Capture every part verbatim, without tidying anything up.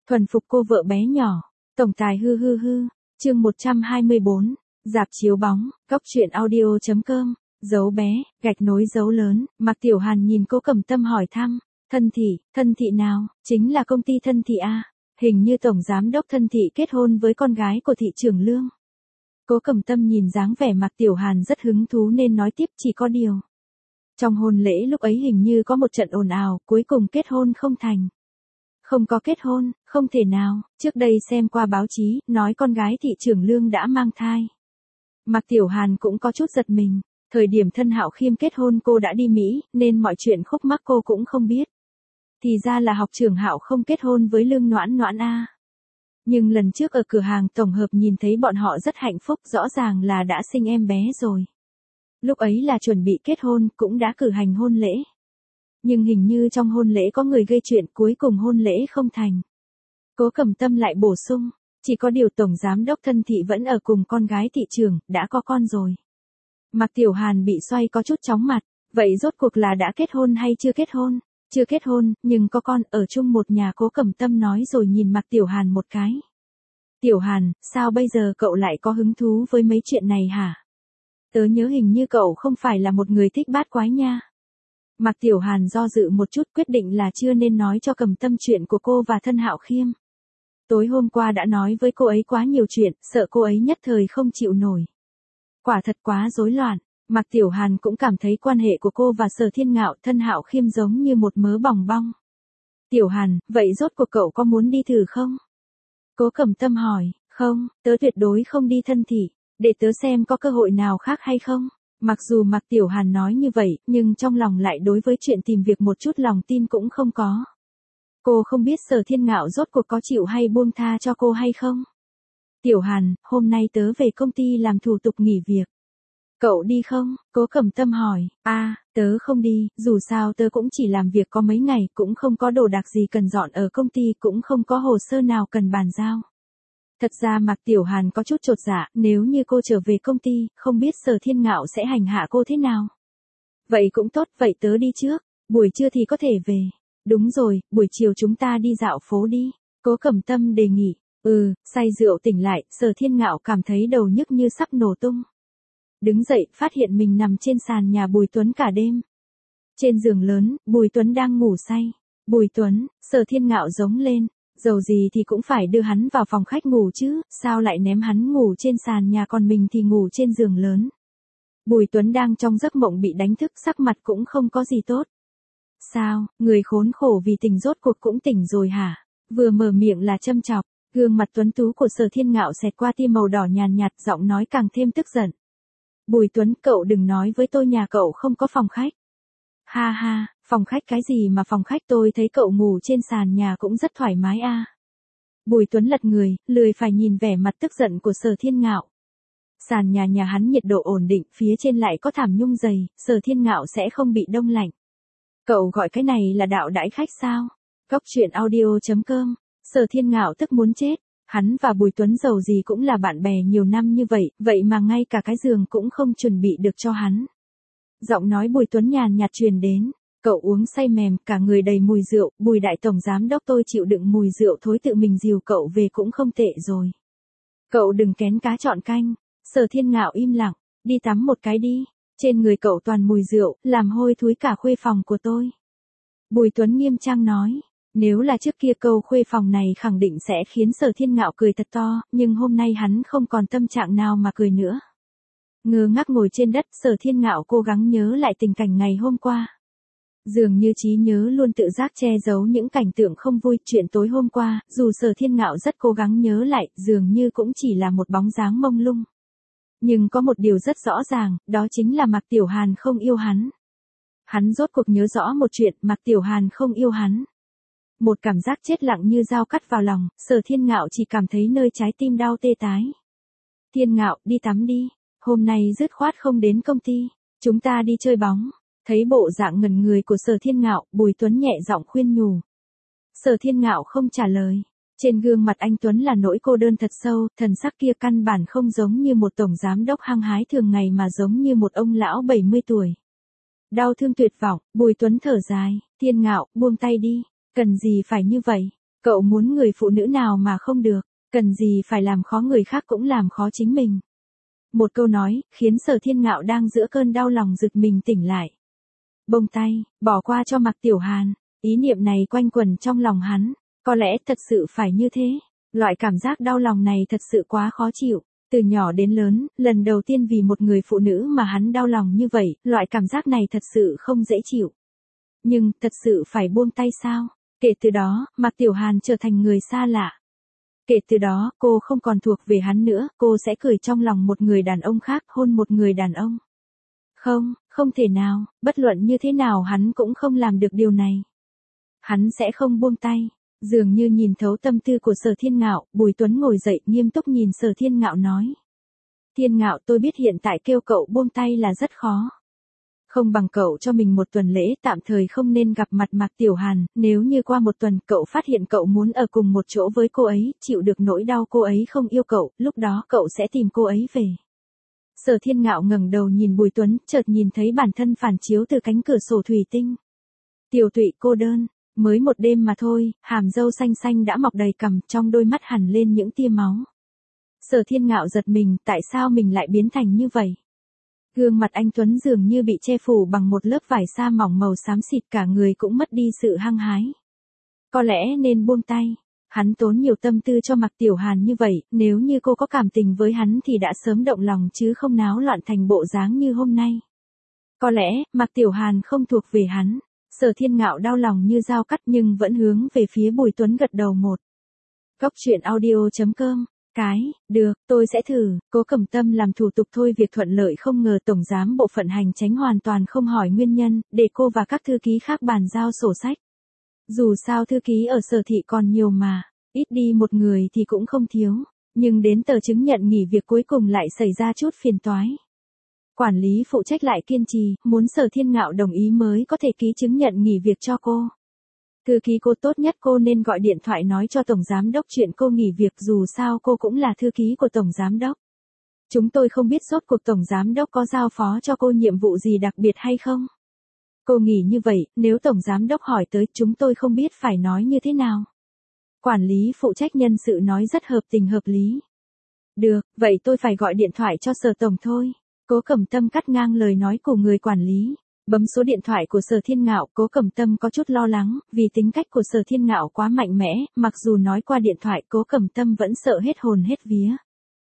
Thuần phục cô vợ bé nhỏ. Tổng tài hư hư hư. Chương một trăm hai mươi bốn. Rạp chiếu bóng. Cóc truyện audio chấm com. Dấu bé, gạch nối dấu lớn. Mạc Tiểu Hàn nhìn Cố Cẩm Tâm hỏi thăm. Thân thị, thân thị nào? Chính là công ty Thân thị a. Hình như tổng giám đốc Thân thị kết hôn với con gái của thị trưởng Lương. Cố Cẩm Tâm nhìn dáng vẻ Mạc Tiểu Hàn rất hứng thú nên nói tiếp, chỉ có điều. Trong hôn lễ lúc ấy hình như có một trận ồn ào, cuối cùng kết hôn không thành. Không có kết hôn, không thể nào, trước đây xem qua báo chí, nói con gái thị trưởng Lương đã mang thai. Mạc Tiểu Hàn cũng có chút giật mình, thời điểm Thân Hạo Khiêm kết hôn cô đã đi Mỹ, nên mọi chuyện khúc mắc cô cũng không biết. Thì ra là học trưởng Hạo không kết hôn với Lương Noãn Noãn a. Nhưng lần trước ở cửa hàng tổng hợp nhìn thấy bọn họ rất hạnh phúc, rõ ràng là đã sinh em bé rồi. Lúc ấy là chuẩn bị kết hôn, cũng đã cử hành hôn lễ. Nhưng hình như trong hôn lễ có người gây chuyện, cuối cùng hôn lễ không thành. Cố Cẩm Tâm lại bổ sung, chỉ có điều tổng giám đốc Thân thị vẫn ở cùng con gái thị trưởng, đã có con rồi. Mạc Tiểu Hàn bị xoay có chút chóng mặt, vậy rốt cuộc là đã kết hôn hay chưa kết hôn? Chưa kết hôn, nhưng có con, ở chung một nhà. Cố Cẩm Tâm nói rồi nhìn Mạc Tiểu Hàn một cái. Tiểu Hàn, sao bây giờ cậu lại có hứng thú với mấy chuyện này hả? Tớ nhớ hình như cậu không phải là một người thích bát quái nha. Mạc Tiểu Hàn do dự một chút, quyết định là chưa nên nói cho Cẩm Tâm chuyện của cô và Thân Hạo Khiêm. Tối hôm qua đã nói với cô ấy quá nhiều chuyện, sợ cô ấy nhất thời không chịu nổi. Quả thật quá rối loạn. Mạc Tiểu Hàn cũng cảm thấy quan hệ của cô và Sở Thiên Ngạo, Thân Hạo Khiêm giống như một mớ bòng bong. Tiểu Hàn, vậy rốt cuộc cậu có muốn đi thử không? Cố Cẩm Tâm hỏi. Không, tớ tuyệt đối không đi Thân thị, để tớ xem có cơ hội nào khác hay không. Mặc dù Mạc Tiểu Hàn nói như vậy, nhưng trong lòng lại đối với chuyện tìm việc một chút lòng tin cũng không có. Cô không biết Sở Thiên Ngạo rốt cuộc có chịu hay buông tha cho cô hay không. Tiểu Hàn, hôm nay tớ về công ty làm thủ tục nghỉ việc. Cậu đi không? Cố Cẩm Tâm hỏi. A, à, tớ không đi, dù sao tớ cũng chỉ làm việc có mấy ngày, cũng không có đồ đạc gì cần dọn ở công ty, cũng không có hồ sơ nào cần bàn giao. Thật ra Mạc Tiểu Hàn có chút chột dạ, nếu như cô trở về công ty, không biết Sở Thiên Ngạo sẽ hành hạ cô thế nào. Vậy cũng tốt, vậy tớ đi trước, buổi trưa thì có thể về. Đúng rồi, buổi chiều chúng ta đi dạo phố đi. Cố Cẩm Tâm đề nghị. Ừ, say rượu tỉnh lại, Sở Thiên Ngạo cảm thấy đầu nhức như sắp nổ tung. Đứng dậy, phát hiện mình nằm trên sàn nhà Bùi Tuấn cả đêm. Trên giường lớn, Bùi Tuấn đang ngủ say. Bùi Tuấn, Sở Thiên Ngạo giống lên. Dầu gì thì cũng phải đưa hắn vào phòng khách ngủ chứ, sao lại ném hắn ngủ trên sàn nhà còn mình thì ngủ trên giường lớn. Bùi Tuấn đang trong giấc mộng bị đánh thức, sắc mặt cũng không có gì tốt. Sao, người khốn khổ vì tình rốt cuộc cũng tỉnh rồi hả? Vừa mở miệng là châm chọc, gương mặt tuấn tú của Sở Thiên Ngạo xẹt qua tia màu đỏ nhàn nhạt, giọng nói càng thêm tức giận. Bùi Tuấn, cậu đừng nói với tôi nhà cậu không có phòng khách. Ha ha, phòng khách cái gì mà phòng khách, tôi thấy cậu ngủ trên sàn nhà cũng rất thoải mái a. À. Bùi Tuấn lật người, lười phải nhìn vẻ mặt tức giận của Sở Thiên Ngạo. Sàn nhà nhà hắn nhiệt độ ổn định, phía trên lại có thảm nhung dày, Sở Thiên Ngạo sẽ không bị đông lạnh. Cậu gọi cái này là đạo đãi khách sao? Cóc truyện audio chấm com. Sở Thiên Ngạo tức muốn chết. Hắn và Bùi Tuấn dầu gì cũng là bạn bè nhiều năm như vậy, vậy mà ngay cả cái giường cũng không chuẩn bị được cho hắn. Giọng nói Bùi Tuấn nhàn nhạt truyền đến. Cậu uống say mềm, cả người đầy mùi rượu, Bùi đại tổng giám đốc tôi chịu đựng mùi rượu thối tự mình dìu cậu về cũng không tệ rồi. Cậu đừng kén cá chọn canh. Sở Thiên Ngạo im lặng. Đi tắm một cái đi. Trên người cậu toàn mùi rượu, làm hôi thối cả khuê phòng của tôi. Bùi Tuấn nghiêm trang nói. Nếu là trước kia câu khuê phòng này khẳng định sẽ khiến Sở Thiên Ngạo cười thật to, nhưng hôm nay hắn không còn tâm trạng nào mà cười nữa. Ngơ ngác ngồi trên đất, Sở Thiên Ngạo cố gắng nhớ lại tình cảnh ngày hôm qua. Dường như trí nhớ luôn tự giác che giấu những cảnh tượng không vui, chuyện tối hôm qua, dù Sở Thiên Ngạo rất cố gắng nhớ lại, dường như cũng chỉ là một bóng dáng mông lung. Nhưng có một điều rất rõ ràng, đó chính là Mạc Tiểu Hàn không yêu hắn. Hắn rốt cuộc nhớ rõ một chuyện, Mạc Tiểu Hàn không yêu hắn. Một cảm giác chết lặng như dao cắt vào lòng, Sở Thiên Ngạo chỉ cảm thấy nơi trái tim đau tê tái. Thiên Ngạo, đi tắm đi, hôm nay dứt khoát không đến công ty, chúng ta đi chơi bóng. Thấy bộ dạng ngẩn người của Sở Thiên Ngạo, Bùi Tuấn nhẹ giọng khuyên nhủ. Sở Thiên Ngạo không trả lời. Trên gương mặt anh Tuấn là nỗi cô đơn thật sâu, thần sắc kia căn bản không giống như một tổng giám đốc hăng hái thường ngày mà giống như một ông lão bảy mươi tuổi. Đau thương tuyệt vọng, Bùi Tuấn thở dài, Thiên Ngạo, buông tay đi, cần gì phải như vậy. Cậu muốn người phụ nữ nào mà không được, cần gì phải làm khó người khác cũng làm khó chính mình. Một câu nói, khiến Sở Thiên Ngạo đang giữa cơn đau lòng giật mình tỉnh lại. Buông tay, bỏ qua cho Mạc Tiểu Hàn, ý niệm này quanh quẩn trong lòng hắn, có lẽ thật sự phải như thế. Loại cảm giác đau lòng này thật sự quá khó chịu. Từ nhỏ đến lớn, lần đầu tiên vì một người phụ nữ mà hắn đau lòng như vậy, loại cảm giác này thật sự không dễ chịu. Nhưng, thật sự phải buông tay sao? Kể từ đó, Mạc Tiểu Hàn trở thành người xa lạ. Kể từ đó, cô không còn thuộc về hắn nữa, cô sẽ cười trong lòng một người đàn ông khác, hôn một người đàn ông. Không, không thể nào, bất luận như thế nào hắn cũng không làm được điều này. Hắn sẽ không buông tay. Dường như nhìn thấu tâm tư của Sở Thiên Ngạo, Bùi Tuấn ngồi dậy nghiêm túc nhìn Sở Thiên Ngạo nói. Thiên Ngạo, tôi biết hiện tại kêu cậu buông tay là rất khó. Không bằng cậu cho mình một tuần lễ tạm thời không nên gặp mặt Mạc Tiểu Hàn, nếu như qua một tuần cậu phát hiện cậu muốn ở cùng một chỗ với cô ấy, chịu được nỗi đau cô ấy không yêu cậu, lúc đó cậu sẽ tìm cô ấy về. Sở Thiên Ngạo ngẩng đầu nhìn Bùi Tuấn, chợt nhìn thấy bản thân phản chiếu từ cánh cửa sổ thủy tinh. Tiểu Tụy cô đơn. Mới một đêm mà thôi, hàm râu xanh xanh đã mọc đầy cằm, trong đôi mắt hằn lên những tia máu. Sở Thiên Ngạo giật mình, tại sao mình lại biến thành như vậy? Gương mặt anh Tuấn dường như bị che phủ bằng một lớp vải sa mỏng màu xám xịt, cả người cũng mất đi sự hăng hái. Có lẽ nên buông tay. Hắn tốn nhiều tâm tư cho Mạc Tiểu Hàn như vậy, nếu như cô có cảm tình với hắn thì đã sớm động lòng chứ không náo loạn thành bộ dáng như hôm nay. Có lẽ, Mạc Tiểu Hàn không thuộc về hắn. Sở Thiên Ngạo đau lòng như dao cắt nhưng vẫn hướng về phía Bùi Tuấn gật đầu một. Góc truyện audio chấm com. Cái, được, tôi sẽ thử. Cố Cẩm Tâm làm thủ tục thôi việc thuận lợi, không ngờ tổng giám bộ phận hành chánh hoàn toàn không hỏi nguyên nhân, để cô và các thư ký khác bàn giao sổ sách. Dù sao thư ký ở Sở thị còn nhiều mà, ít đi một người thì cũng không thiếu, nhưng đến tờ chứng nhận nghỉ việc cuối cùng lại xảy ra chút phiền toái. Quản lý phụ trách lại kiên trì, muốn Sở Thiên Ngạo đồng ý mới có thể ký chứng nhận nghỉ việc cho cô. Thư ký cô tốt nhất cô nên gọi điện thoại nói cho Tổng Giám Đốc chuyện cô nghỉ việc, dù sao cô cũng là thư ký của Tổng Giám Đốc. Chúng tôi không biết rốt cuộc Tổng Giám Đốc có giao phó cho cô nhiệm vụ gì đặc biệt hay không. Cô nghỉ như vậy, nếu Tổng Giám Đốc hỏi tới chúng tôi không biết phải nói như thế nào. Quản lý phụ trách nhân sự nói rất hợp tình hợp lý. Được, vậy tôi phải gọi điện thoại cho Sở Tổng thôi. Cố Cẩm Tâm cắt ngang lời nói của người quản lý. Bấm số điện thoại của Sở Thiên Ngạo, Cố Cẩm Tâm có chút lo lắng, vì tính cách của Sở Thiên Ngạo quá mạnh mẽ, mặc dù nói qua điện thoại Cố Cẩm Tâm vẫn sợ hết hồn hết vía.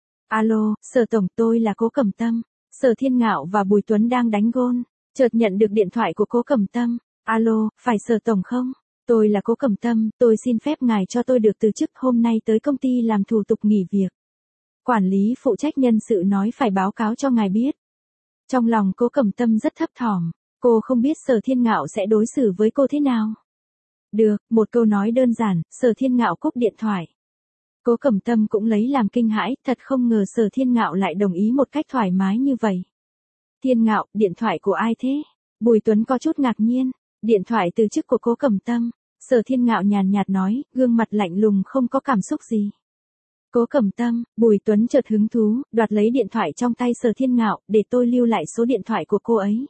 Alo, Sở Tổng, tôi là Cố Cẩm Tâm. Sở Thiên Ngạo và Bùi Tuấn đang đánh gôn, chợt nhận được điện thoại của Cố Cẩm Tâm. Alo, phải Sở Tổng không? Tôi là Cố Cẩm Tâm, tôi xin phép ngài cho tôi được từ chức, hôm nay tới công ty làm thủ tục nghỉ việc. Quản lý phụ trách nhân sự nói phải báo cáo cho ngài biết. Trong lòng Cố Cẩm Tâm rất thấp thỏm, cô không biết Sở Thiên Ngạo sẽ đối xử với cô thế nào. Được, một câu nói đơn giản, Sở Thiên Ngạo cúp điện thoại. Cố Cẩm Tâm cũng lấy làm kinh hãi, thật không ngờ Sở Thiên Ngạo lại đồng ý một cách thoải mái như vậy. Thiên Ngạo, điện thoại của ai thế? Bùi Tuấn có chút ngạc nhiên, điện thoại từ chức của Cố Cẩm Tâm. Sở Thiên Ngạo nhàn nhạt nói, gương mặt lạnh lùng không có cảm xúc gì. Cố Cẩm Tâm, Bùi Tuấn chợt hứng thú, đoạt lấy điện thoại trong tay Sở Thiên Ngạo, để tôi lưu lại số điện thoại của cô ấy.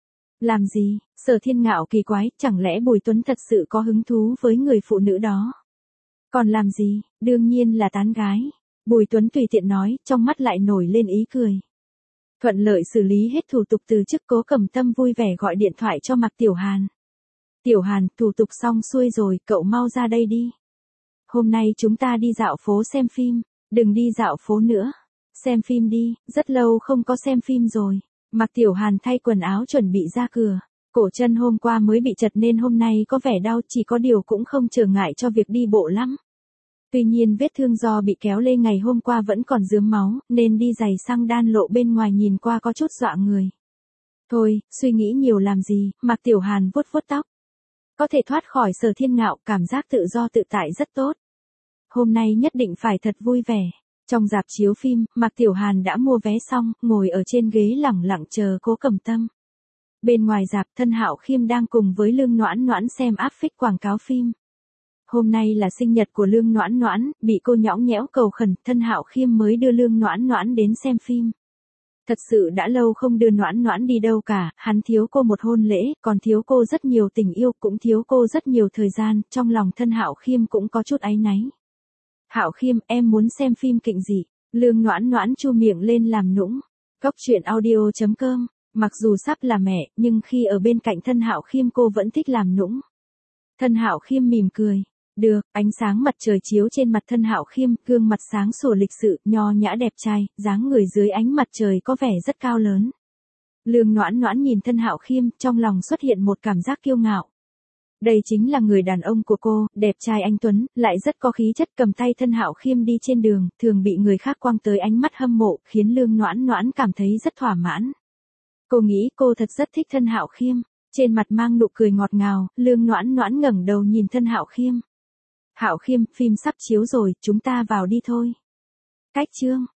Làm gì? Sở Thiên Ngạo kỳ quái, chẳng lẽ Bùi Tuấn thật sự có hứng thú với người phụ nữ đó? Còn làm gì? Đương nhiên là tán gái. Bùi Tuấn tùy tiện nói, trong mắt lại nổi lên ý cười. Thuận lợi xử lý hết thủ tục từ chức, Cố Cẩm Tâm vui vẻ gọi điện thoại cho Mạc Tiểu Hàn. Tiểu Hàn, thủ tục xong xuôi rồi, cậu mau ra đây đi. Hôm nay chúng ta đi dạo phố xem phim, đừng đi dạo phố nữa. Xem phim đi, rất lâu không có xem phim rồi. Mạc Tiểu Hàn thay quần áo chuẩn bị ra cửa. Cổ chân hôm qua mới bị chật nên hôm nay có vẻ đau, chỉ có điều cũng không trở ngại cho việc đi bộ lắm. Tuy nhiên vết thương do bị kéo lê ngày hôm qua vẫn còn rướm máu, nên đi giày xăng đan lộ bên ngoài nhìn qua có chút dọa người. Thôi, suy nghĩ nhiều làm gì, Mạc Tiểu Hàn vuốt vuốt tóc. Có thể thoát khỏi Sở Thiên Ngạo, cảm giác tự do tự tại rất tốt. Hôm nay nhất định phải thật vui vẻ. Trong rạp chiếu phim, Mạc Tiểu Hàn đã mua vé xong, ngồi ở trên ghế lẳng lặng chờ Cố Cẩm Tâm. Bên ngoài rạp, Thân Hạo Khiêm đang cùng với Lương Noãn Noãn xem áp phích quảng cáo phim. Hôm nay là sinh nhật của Lương Noãn Noãn, bị cô nhõng nhẽo cầu khẩn, Thân Hạo Khiêm mới đưa Lương Noãn Noãn đến xem phim. Thật sự đã lâu không đưa Noãn Noãn đi đâu cả, hắn thiếu cô một hôn lễ, còn thiếu cô rất nhiều tình yêu, cũng thiếu cô rất nhiều thời gian, trong lòng thân Hạo Khiêm cũng có chút áy náy. Hạo Khiêm, em muốn xem phim kịch gì? Lương Noãn Noãn chu miệng lên làm nũng. Cốc truyện audio chấm com, mặc dù sắp là mẹ, nhưng khi ở bên cạnh thân Hạo Khiêm cô vẫn thích làm nũng. Thân Hạo Khiêm mỉm cười. Được, ánh sáng mặt trời chiếu trên mặt thân Hạo Khiêm, gương mặt sáng sủa lịch sự, nho nhã đẹp trai, dáng người dưới ánh mặt trời có vẻ rất cao lớn. Lương Noãn Noãn nhìn thân Hạo Khiêm, trong lòng xuất hiện một cảm giác kiêu ngạo. Đây chính là người đàn ông của cô, đẹp trai anh tuấn, lại rất có khí chất, cầm tay thân Hạo Khiêm đi trên đường, thường bị người khác quăng tới ánh mắt hâm mộ, khiến Lương Noãn Noãn cảm thấy rất thỏa mãn. Cô nghĩ cô thật rất thích thân Hạo Khiêm, trên mặt mang nụ cười ngọt ngào, Lương Noãn Noãn ngẩng đầu nhìn thân Hạo Khiêm. Hạo Khiêm, phim sắp chiếu rồi, chúng ta vào đi thôi. Cách chương